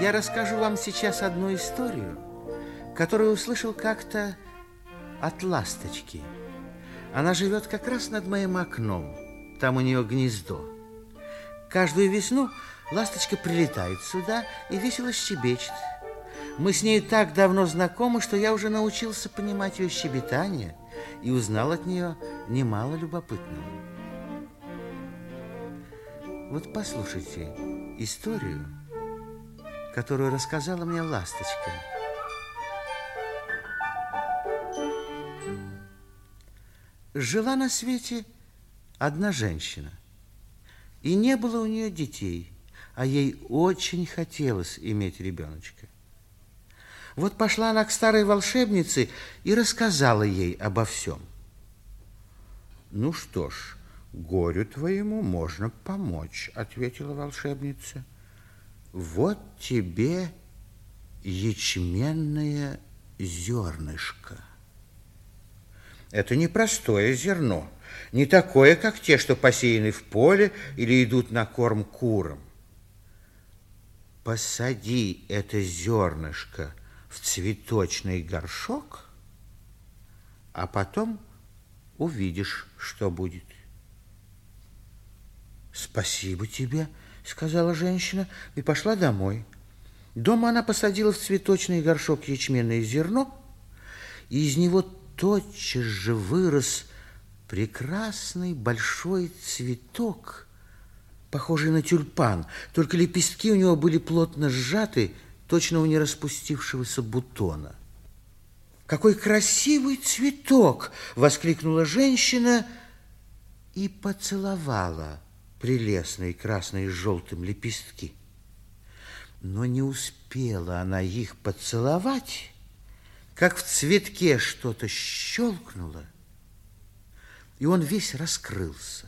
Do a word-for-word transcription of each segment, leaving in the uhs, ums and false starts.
Я расскажу вам сейчас одну историю, которую услышал как-то от ласточки. Она живет как раз над моим окном. Там у нее гнездо. Каждую весну ласточка прилетает сюда и весело щебечет. Мы с ней так давно знакомы, что я уже научился понимать ее щебетание и узнал от нее немало любопытного. Вот послушайте историю, которую рассказала мне ласточка. Жила на свете одна женщина, и не было у нее детей, а ей очень хотелось иметь ребеночка. Вот пошла она к старой волшебнице и рассказала ей обо всем. «Ну что ж, горю твоему можно помочь», — ответила волшебница. «Вот тебе ячменное зернышко». Это не простое зерно, не такое, как те, что посеяны в поле или идут на корм курам. Посади это зернышко в цветочный горшок, а потом увидишь, что будет. «Спасибо тебе», — сказала женщина и пошла домой. Дома она посадила в цветочный горшок ячменное зерно, и из него тотчас же вырос прекрасный большой цветок, похожий на тюльпан, только лепестки у него были плотно сжаты, точно у нераспустившегося бутона. «Какой красивый цветок!» — воскликнула женщина и поцеловала прелестные красные с желтым лепестки. Но не успела она их поцеловать, как в цветке что-то щелкнуло, и он весь раскрылся.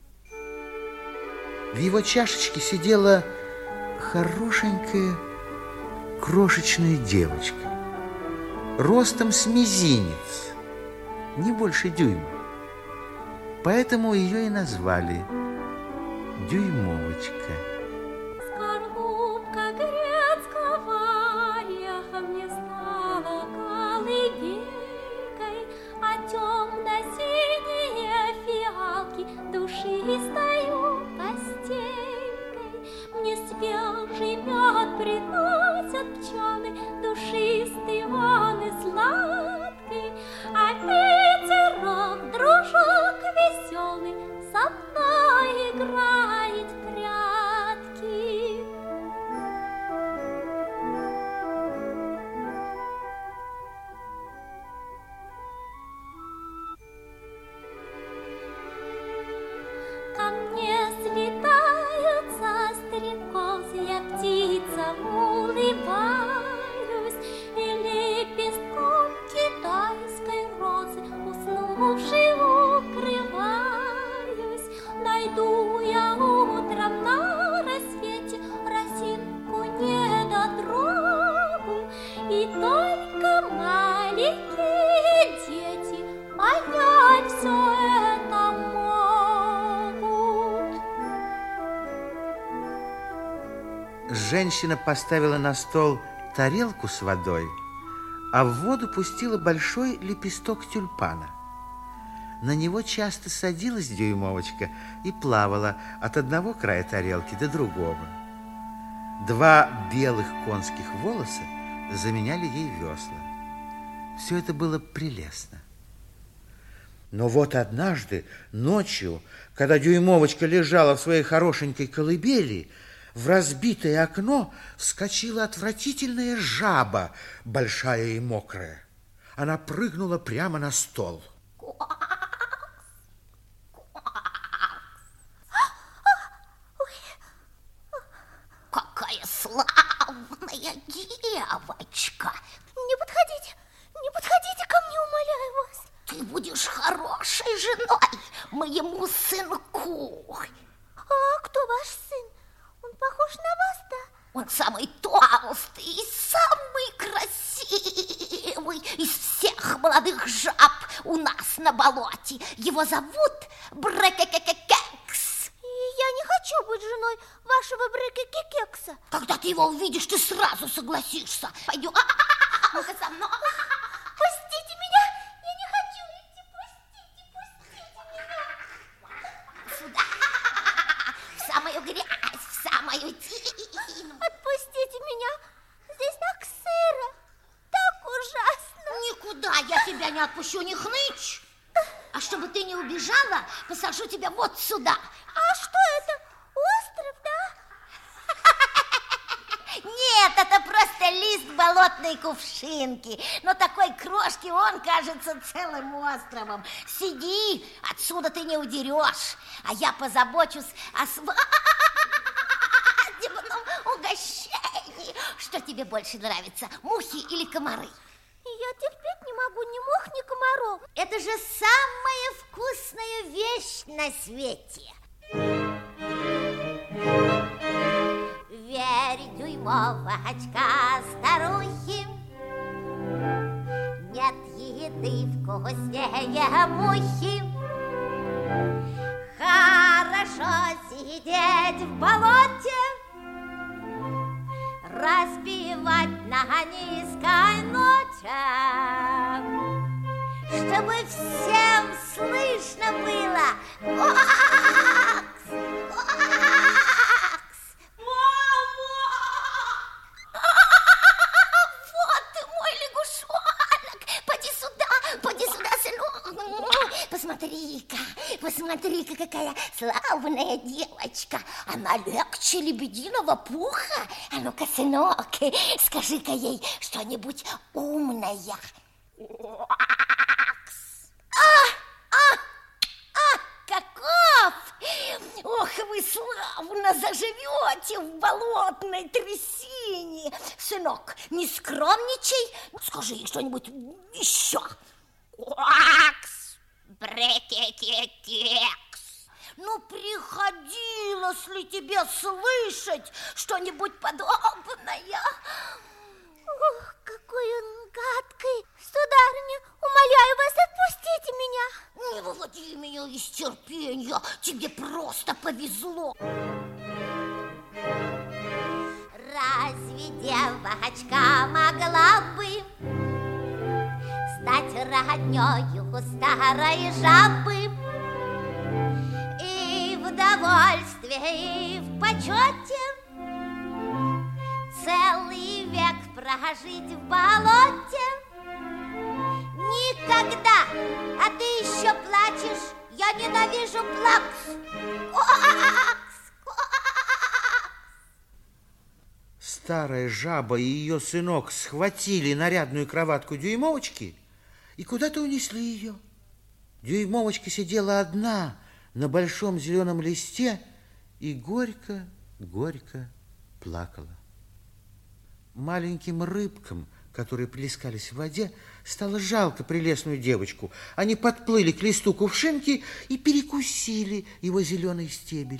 В его чашечке сидела хорошенькая крошечная девочка, ростом с мизинец, не больше дюйма. Поэтому ее и назвали Дюймовочка. Скорлупка грецкого ореха мне стала колыбелькой, а темно-синие фиалки душистою постелькой. Мне свежий мед приносят пчелы, душистый он и сладкий, а ветерок, дружок веселый, со мной играет в прятки. Ко мне слетаются стрекозы, я птица улыбаюсь, и лепестком китайской розы уснувшей укрываюсь. Найду я утром на рассвете росинку недотрогу, и только маленькие дети понять все это могут. Женщина поставила на стол тарелку с водой, а в воду пустила большой лепесток тюльпана. На него часто садилась Дюймовочка и плавала от одного края тарелки до другого. Два белых конских волоса заменяли ей весла. Все это было прелестно. Но вот однажды ночью, когда Дюймовочка лежала в своей хорошенькой колыбели, в разбитое окно вскочила отвратительная жаба, большая и мокрая. Она прыгнула прямо на стол. Какая славная девочка! Не подходите, не подходите ко мне, умоляю вас. Ты будешь хорошей женой моему сынку. А кто ваш сын? Он похож на вас, да? Он самый толстый и самый красивый из всех молодых жаб у нас на болоте. Его зовут Брекекекекекс. И я не хочу быть женой вашего брыки-кекса. Когда ты его увидишь, ты сразу согласишься. Пойдем, ну-ка со мной. Пустите меня, я не хочу идти, пустите, пустите меня. Сюда, в самую грязь, в самую тину. Отпустите меня, здесь так сыро, так ужасно. Никуда я тебя не отпущу, не хнычь. А чтобы ты не убежала, посажу тебя вот сюда. А что это, остров, да? Нет, это просто лист болотной кувшинки. Но такой крошки он кажется целым островом. Сиди, отсюда ты не удерешь. А я позабочусь о свадебном угощении. Что тебе больше нравится, мухи или комары? Я терпеть не могу ни мух, ни комаров. Это же самая вкусная вещь на свете. Верь, дюймовочка, старухи, нет еды вкуснее мухи. Хорошо сидеть в болоте, распевать на низкой ноте, чтобы всем слышно было. Квакс! Квакс! Мама! Вот ты мой лягушонок! Поди сюда, поди сюда, сынок! Посмотри-ка, посмотри-ка, какая славная девочка! Она легче лебединого пуха. А ну-ка, сынок, скажи-ка ей что-нибудь умное. А, а, а, каков! Ох, вы славно заживете в болотной трясине. Сынок, не скромничай, скажи ей что-нибудь еще. Квакс, брекекекекс. Ну, приходилось ли тебе слышать что-нибудь подобное? Ох, какой он гадкий. Сударыня, умоляю вас, отпустите меня. Не выводи меня из терпения, тебе просто повезло. Разве девочка могла бы стать роднёю старой жабы? И в удовольствии, и в почете целый век прожить в болоте? Никогда! А ты еще плачешь? Я ненавижу плакс! Квакс! Квакс! Старая жаба и ее сынок схватили нарядную кроватку Дюймовочки и куда-то унесли ее. Дюймовочка сидела одна на большом зеленом листе и горько-горько плакала. Маленьким рыбкам, которые плескались в воде, стало жалко прелестную девочку. Они подплыли к листу кувшинки и перекусили его зеленый стебель.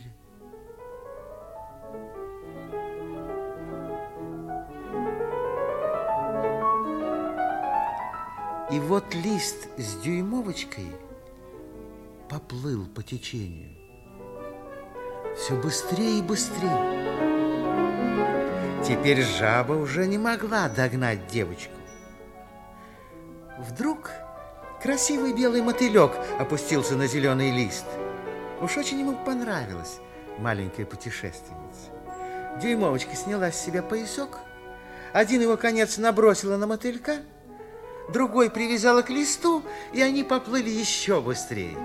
И вот лист с Дюймовочкой поплыл по течению. Все быстрее и быстрее. Теперь жаба уже не могла догнать девочку. Вдруг красивый белый мотылек опустился на зеленый лист. Уж очень ему понравилась маленькая путешественница. Дюймовочка сняла с себя поясок, один его конец набросила на мотылька, другой привязала к листу, и они поплыли еще быстрее.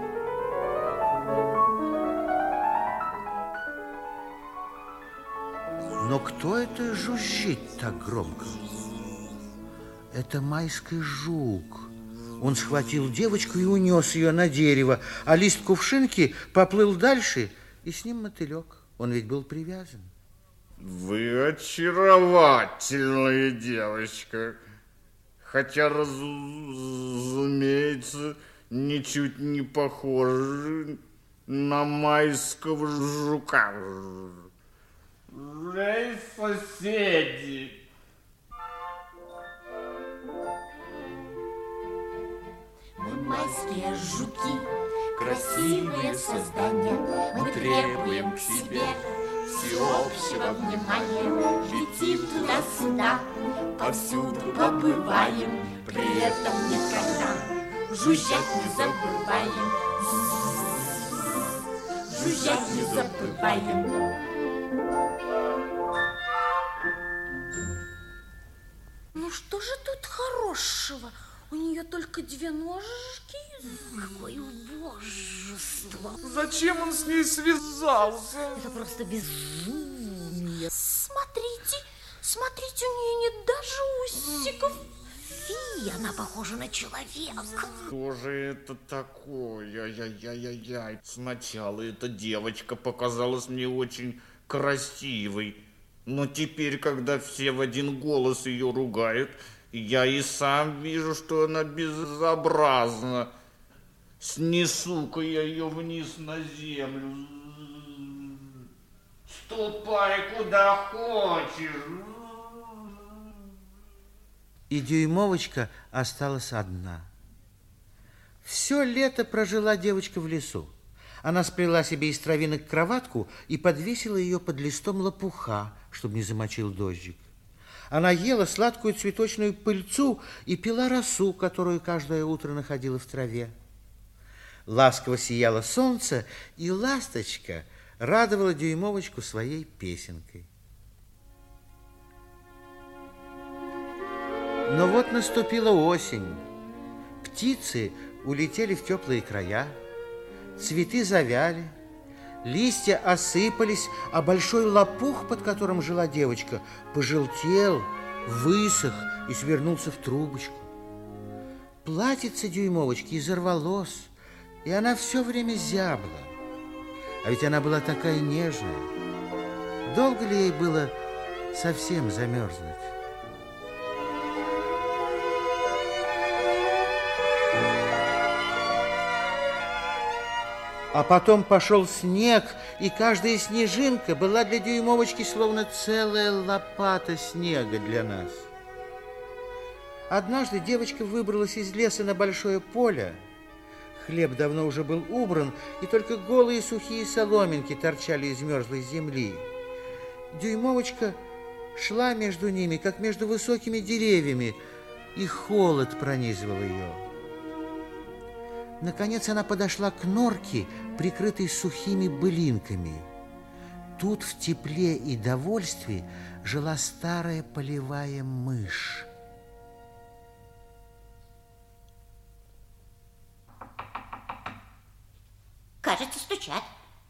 Но кто это жужжит так громко? Это майский жук. Он схватил девочку и унес ее на дерево, а лист кувшинки поплыл дальше, и с ним мотылек. Он ведь был привязан. Вы очаровательная девочка, хотя, разумеется, ничуть не похожа на майского жука. Эй, соседи! Мы майские жуки, красивые создания, мы требуем к себе всеобщего внимания. Летим туда-сюда, повсюду побываем, при этом никогда жужжать не забываем. Жужжать не забываем. Ну что же тут хорошего? У нее только две ножки. Какое убожество. Зачем он с ней связался? Это просто безумие. Смотрите, смотрите, у нее нет даже усиков. Фи, она похожа на человека. Что же это такое? Ай-яй-яй-яй. Сначала эта девочка показалась мне очень красивой. Но теперь, когда все в один голос ее ругают, я и сам вижу, что она безобразна. Снесу-ка я ее вниз на землю. Ступай куда хочешь. И Дюймовочка осталась одна. Все лето прожила девочка в лесу. Она сплела себе из травинок кроватку и подвесила ее под листом лопуха, чтобы не замочил дождик. Она ела сладкую цветочную пыльцу и пила росу, которую каждое утро находила в траве. Ласково сияло солнце, и ласточка радовала Дюймовочку своей песенкой. Но вот наступила осень. Птицы улетели в теплые края, цветы завяли, листья осыпались, а большой лопух, под которым жила девочка, пожелтел, высох и свернулся в трубочку. Платьице Дюймовочки изорвалось, и она все время зябла. А ведь она была такая нежная. Долго ли ей было совсем замерзнуть? А потом пошел снег, и каждая снежинка была для Дюймовочки словно целая лопата снега для нас. Однажды девочка выбралась из леса на большое поле. Хлеб давно уже был убран, и только голые сухие соломинки торчали из мерзлой земли. Дюймовочка шла между ними, как между высокими деревьями, и холод пронизывал ее. Наконец она подошла к норке, прикрытой сухими былинками. Тут в тепле и довольстве жила старая полевая мышь. Кажется, стучат.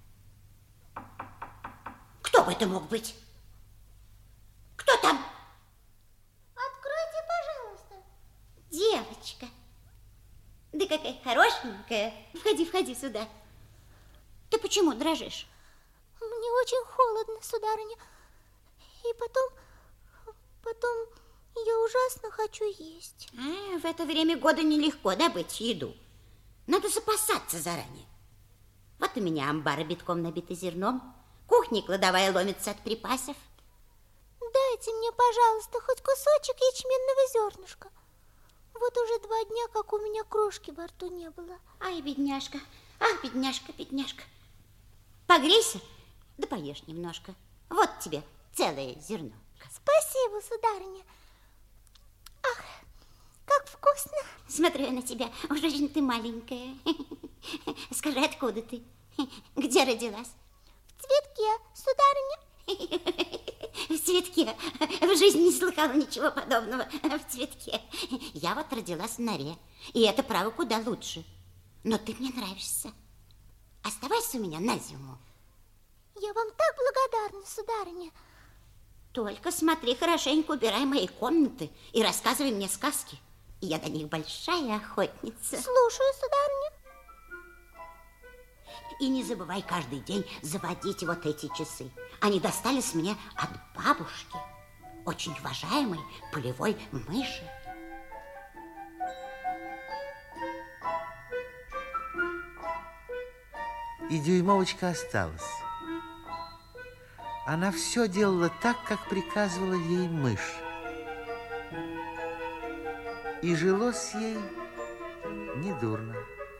Кто бы это мог быть? Кто там? Откройте, пожалуйста. Девочка. Да какая хорошенькая. Входи, входи сюда. Ты почему дрожишь? Мне очень холодно, сударыня. И потом, потом я ужасно хочу есть. А, в это время года нелегко добыть еду. Надо запасаться заранее. Вот у меня амбары битком набиты зерном. Кухня кладовая ломится от припасов. Дайте мне, пожалуйста, хоть кусочек ячменного зернышка. Вот уже два дня, как у меня крошки во рту не было. Ай, бедняжка, ах, бедняжка, бедняжка. Погрейся, да поешь немножко. Вот тебе целое зерно. Спасибо, сударыня. Ах, как вкусно. Смотрю я на тебя, уж очень ты маленькая. Скажи, откуда ты? Где родилась? В цветке, сударыня. В цветке. В жизни не слыхала ничего подобного. В цветке. Я вот родилась в норе. И это, право, куда лучше. Но ты мне нравишься. Оставайся у меня на зиму. Я вам так благодарна, сударыня. Только смотри хорошенько, убирай мои комнаты и рассказывай мне сказки. Я до них большая охотница. Слушаю, сударыня. И не забывай каждый день заводить вот эти часы. Они достались мне от бабушки, очень уважаемой полевой мыши. И Дюймовочка осталась. Она все делала так, как приказывала ей мышь. И жилось ей недурно.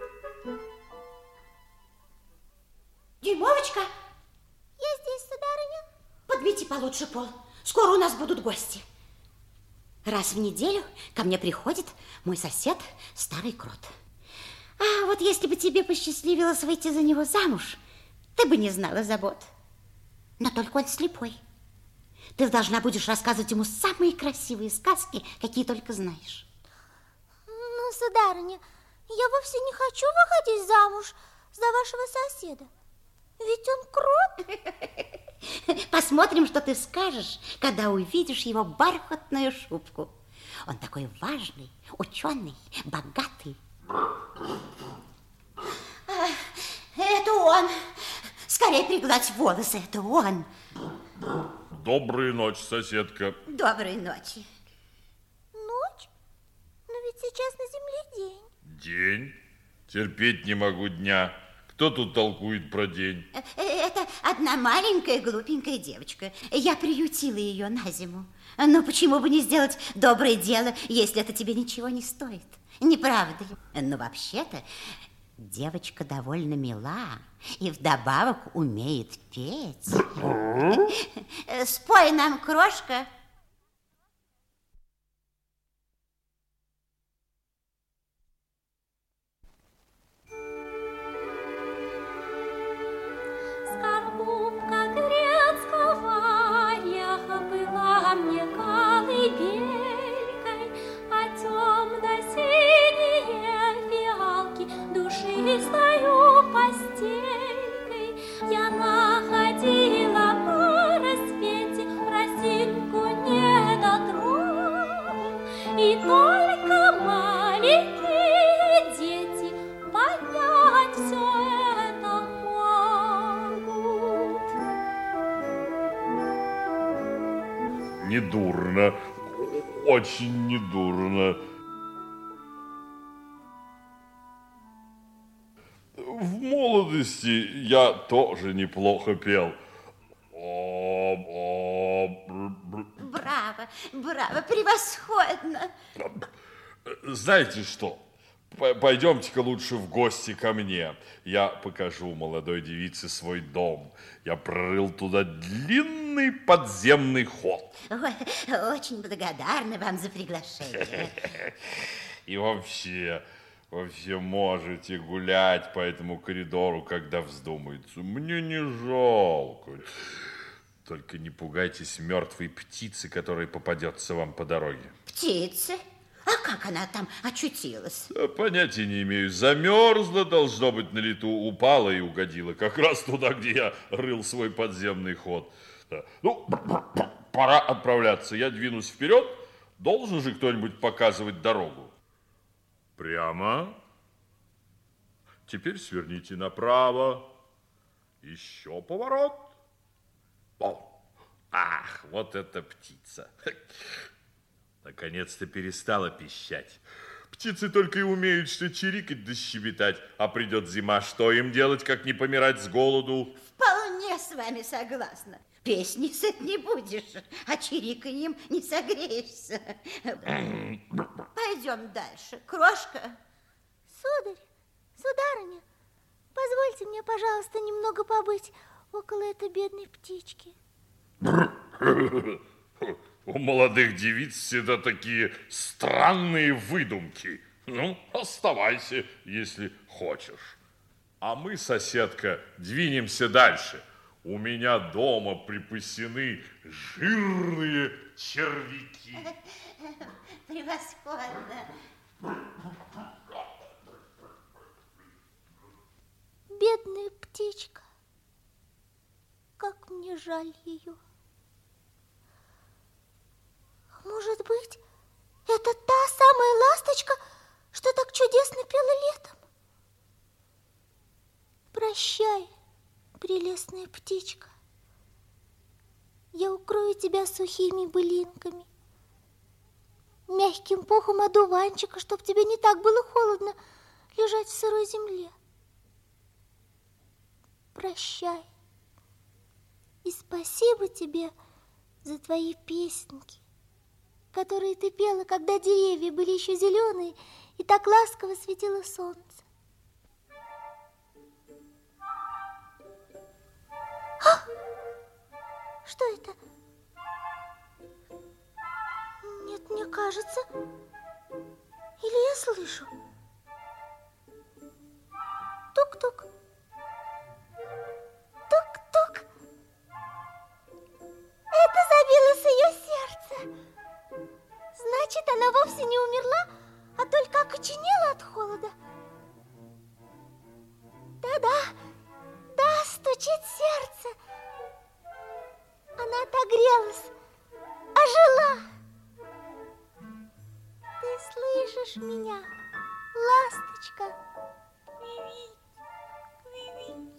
Дюймовочка? Я здесь, сударыня. лучше пол. Скоро у нас будут гости. Раз в неделю ко мне приходит мой сосед, старый крот. А вот если бы тебе посчастливилось выйти за него замуж, ты бы не знала забот. Но только он слепой. Ты должна будешь рассказывать ему самые красивые сказки, какие только знаешь. Ну, сударыня, я вовсе не хочу выходить замуж за вашего соседа. Ведь он крот. Посмотрим, что ты скажешь, когда увидишь его бархатную шубку. Он такой важный, ученый, богатый. Это он. Скорее пригладь волосы, это он. Доброй ночи, соседка. Доброй ночи. Ночь? Но ведь сейчас на земле день. День? Терпеть не могу дня. Кто тут толкует про день? Это одна маленькая глупенькая девочка. Я приютила ее на зиму. Но почему бы не сделать доброе дело, если это тебе ничего не стоит? Не правда ли? Но вообще-то девочка довольно мила и вдобавок умеет петь. Спой нам, крошка. Скорлупка грецкого ореха была мне колыбелькой, а темно-синие фиалки душистою постелькой. Я находила по рассвете росинку недотрогу, и только маленькие дети понять все это могут. Недурно, очень недурно. В молодости я тоже неплохо пел. Браво, браво, превосходно. Знаете что? Пойдемте-ка лучше в гости ко мне. Я покажу молодой девице свой дом. Я прорыл туда длинный подземный ход. Ой, очень благодарна вам за приглашение. И вообще, вообще можете гулять по этому коридору, когда вздумается. Мне не жалко. Только не пугайтесь мертвой птицы, которая попадется вам по дороге. Птицы? А как она там очутилась? Понятия не имею. Замерзла, должно быть, на лету, упала и угодила. Как раз туда, где я рыл свой подземный ход. Да. Ну, пора отправляться. Я двинусь вперед. Должен же кто-нибудь показывать дорогу. Прямо. Теперь сверните направо. Еще поворот. О, ах, вот эта птица. Наконец-то перестала пищать. Птицы только и умеют что чирикать да щебетать. А придет зима, что им делать, как не помирать с голоду? Вполне с вами согласна. Песни сыт не будешь, а чириканьем не согреешься. Пойдем дальше. Крошка. Сударь, сударыня, позвольте мне, пожалуйста, немного побыть около этой бедной птички. У молодых девиц всегда такие странные выдумки. Ну, оставайся, если хочешь. А мы, соседка, двинемся дальше. У меня дома припасены жирные червяки. Превосходно. Бедная птичка, как мне жаль ее. Может быть, это та самая ласточка, что так чудесно пела летом? Прощай, прелестная птичка. Я укрою тебя сухими былинками, мягким пухом одуванчика, чтоб тебе не так было холодно лежать в сырой земле. Прощай. И спасибо тебе за твои песенки, которые ты пела, когда деревья были еще зеленые, и так ласково светило солнце. А! Что это? мне кажется. Или я слышу? Тук-тук. Тук-тук. Это забилось ее сердце. Значит, она вовсе не умерла, а только окоченела от холода. Да-да, да, стучит сердце. Она отогрелась, ожила. Ты слышишь меня, ласточка? Квивить, квивить.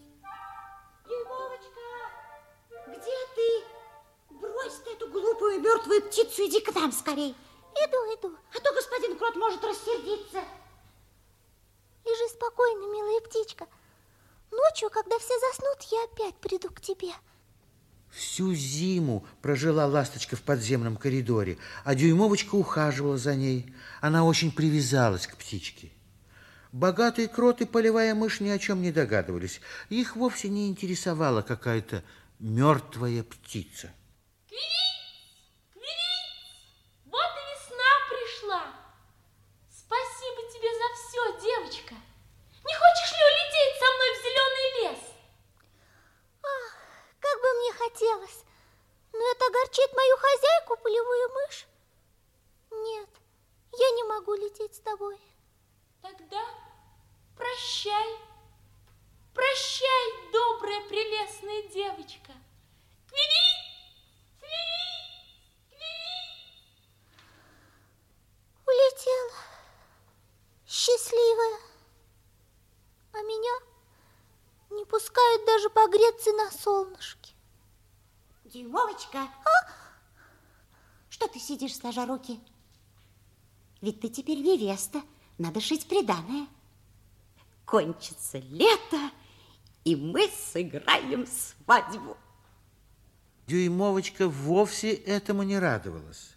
Дюймовочка, где ты? Брось ты эту глупую мертвую птицу, иди к нам скорей. Иду, иду. А то господин Крот может рассердиться. Лежи спокойно, милая птичка. Ночью, когда все заснут, я опять приду к тебе. Всю зиму прожила ласточка в подземном коридоре, а Дюймовочка ухаживала за ней. Она очень привязалась к птичке. Богатый крот и полевая мышь ни о чем не догадывались. Их вовсе не интересовала какая-то мертвая птица. Квилить! Квилить! Вот и весна пришла. Спасибо тебе за все, девочка. Не хочешь ли улететь со мной в зеленый лес? Ах, как бы мне хотелось. Но это огорчит мою хозяйку, полевую мышь. Нет, я не могу лететь с тобой. Тогда прощай. Прощай, добрая, прелестная девочка. Квилить! Квилить! Квилить! Улетела. Счастливая. А меня не пускают даже погреться на солнышке. Дюймовочка, а? Что ты сидишь, сложа руки? Ведь ты теперь невеста, надо шить приданое. Кончится лето, и мы сыграем свадьбу. Дюймовочка вовсе этому не радовалась.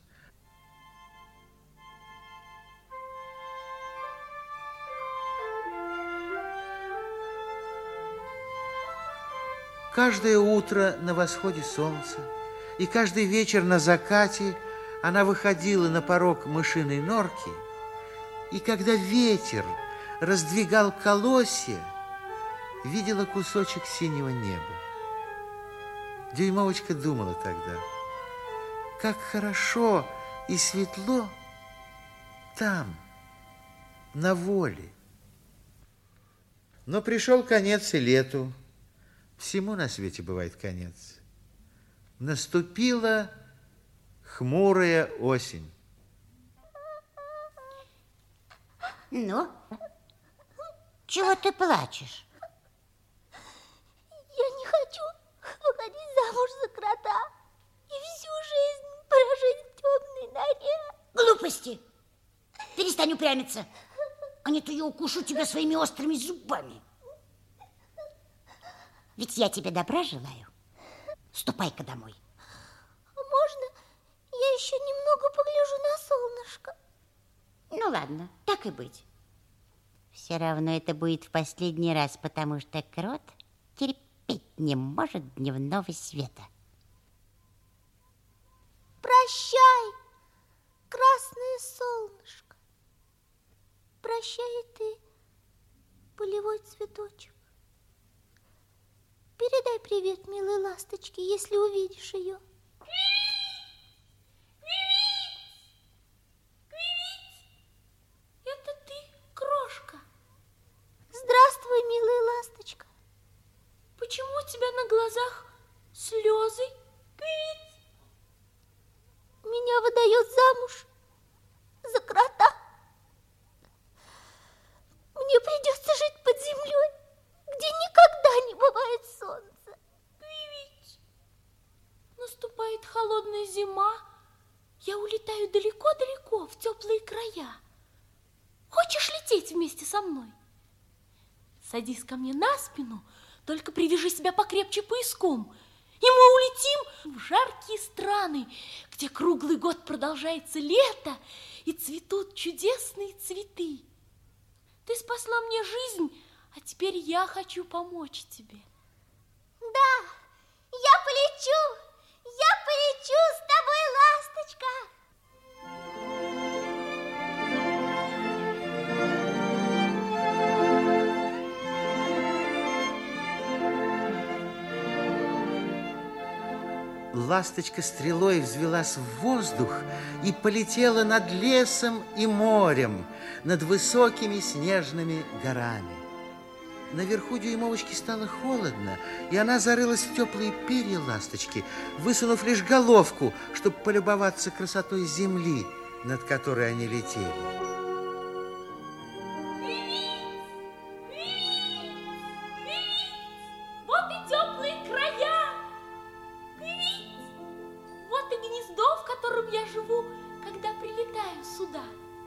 Каждое утро на восходе солнца и каждый вечер на закате она выходила на порог мышиной норки, и когда ветер раздвигал колосья, видела кусочек синего неба. Дюймовочка думала тогда, как хорошо и светло там, на воле. Но пришел конец и лету. Всему на свете бывает конец. Наступила хмурая осень. Ну, чего ты плачешь? Я не хочу выходить замуж за крота и всю жизнь прожить в темной норе. Глупости! Перестань упрямиться, а не то я укушу тебя своими острыми зубами. Ведь я тебе добра желаю. Ступай-ка домой. А можно я еще немного погляжу на солнышко? Ну ладно, так и быть. Все равно это будет в последний раз, потому что крот терпеть не может дневного света. Прощай, красное солнышко. Прощай и ты, полевой цветочек. Передай привет милой ласточке, если увидишь ее. Это ты, крошка? Здравствуй, милая ласточка. Почему у тебя на глазах слезы? Меня выдает замуж за крота. Мне придется жить под землей, где никогда не бывает солнца. Квивить. Наступает холодная зима. Я улетаю далеко-далеко в теплые края. Хочешь лететь вместе со мной? Садись ко мне на спину, только привяжи себя покрепче пояском, и мы улетим в жаркие страны, где круглый год продолжается лето и цветут чудесные цветы. Ты спасла мне жизнь, а теперь я хочу помочь тебе. Да, я полечу, я полечу с тобой, ласточка. ласточка стрелой взвелась в воздух и полетела над лесом и морем, над высокими снежными горами. Наверху дюймовочке стало холодно, и она зарылась в теплые перья ласточки, высунув лишь головку, чтобы полюбоваться красотой земли, над которой они летели. Вот и теплые края! Квить! Вот и гнездо, в котором я живу, когда прилетаю сюда.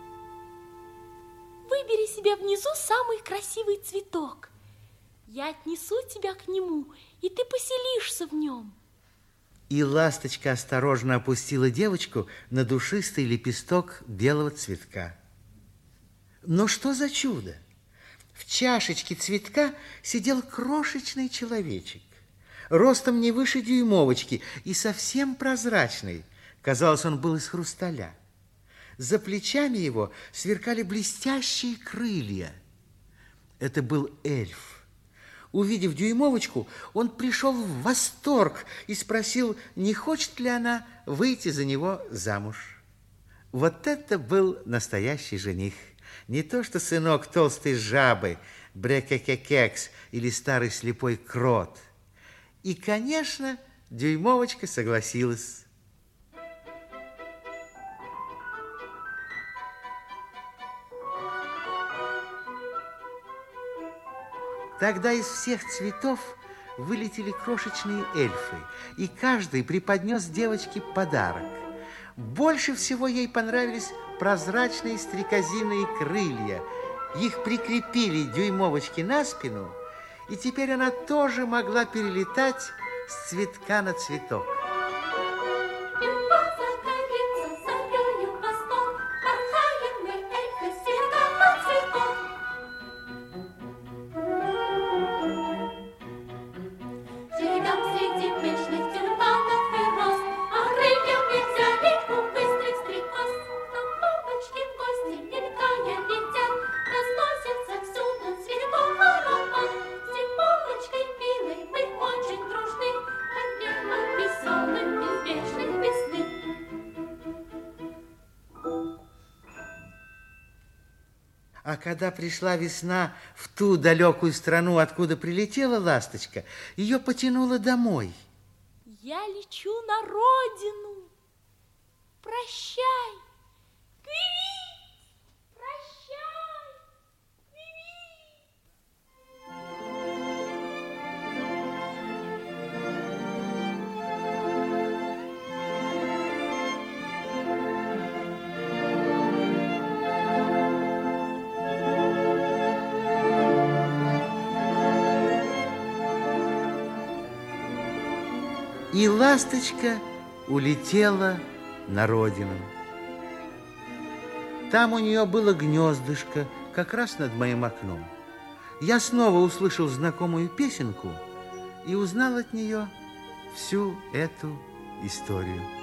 Выбери себе внизу самый красивый цветок. Я отнесу тебя к нему, и ты поселишься в нем. И ласточка осторожно опустила девочку на душистый лепесток белого цветка. Но что за чудо! В чашечке цветка сидел крошечный человечек, ростом не выше дюймовочки и совсем прозрачный. Казалось, он был из хрусталя. За плечами его сверкали блестящие крылья. Это был эльф. Увидев дюймовочку, он пришел в восторг и спросил, не хочет ли она выйти за него замуж. Вот это был настоящий жених. Не то что сынок толстой жабы, брекекекекс или старый слепой крот. И, конечно, дюймовочка согласилась. Тогда из всех цветов вылетели крошечные эльфы, и каждый преподнес девочке подарок. Больше всего ей понравились прозрачные стрекозиные крылья. Их прикрепили дюймовочке на спину, и теперь она тоже могла перелетать с цветка на цветок. А когда пришла весна в ту далекую страну, откуда прилетела ласточка, ее потянуло домой. Я лечу на родину. Прощай, Квивит! Прощай, Квивит! И ласточка улетела на родину. Там у нее было гнездышко, как раз над моим окном. Я снова услышал знакомую песенку и узнал от нее всю эту историю.